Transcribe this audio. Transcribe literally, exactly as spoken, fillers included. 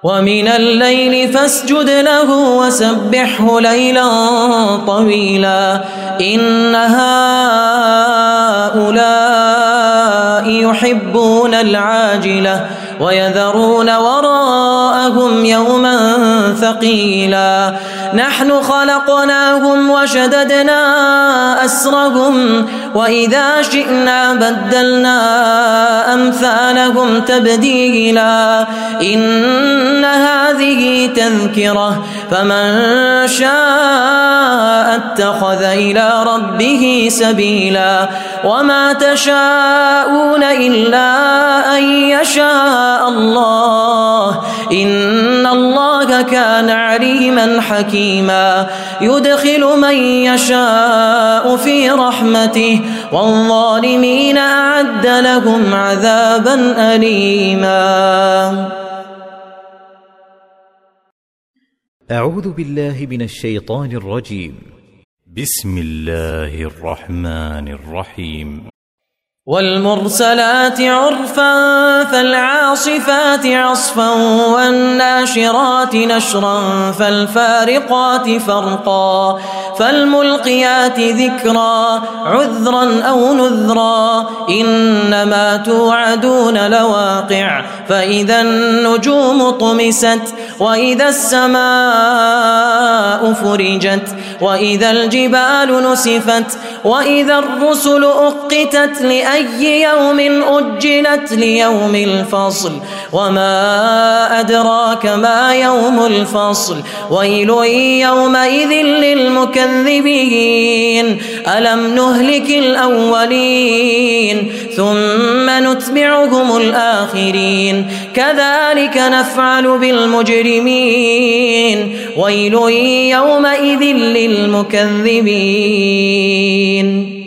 ومن الليل فاسجد له وسبحه ليلا طويلا إن هؤلاء يحبون العاجلة ويذرون وراءهم يوما ثقيلا نحن خلقناهم وشددنا أسرهم وإذا شئنا بدلنا أمثالهم تبديلا إن هذه تذكرة فمن شاء اتخذ إلى ربه سبيلا وما تشاءون إلا أن يشاء الله إن الله كان عليما حكيما يدخل من يشاء في رحمته والظالمين أعد لهم عذابا أليما. أعوذ بالله من الشيطان الرجيم. بسم الله الرحمن الرحيم. والمرسلات عرفا فالعاصفات عصفا والناشرات نشرا فالفارقات فرقا فالملقيات ذكرا عذرا أو نذرا إنما توعدون لواقع فإذا النجوم طمست وإذا السماء فرجت وإذا الجبال نسفت وإذا الرسل أقتت لأي يوم أجلت ليوم الفصل وما أدراك ما يوم الفصل ويل يومئذ للمكذبين ألم نهلك الأولين ثم نتبعهم الآخرين كذلك نفعل بالمجرمين ويل يومئذ للمكذبين.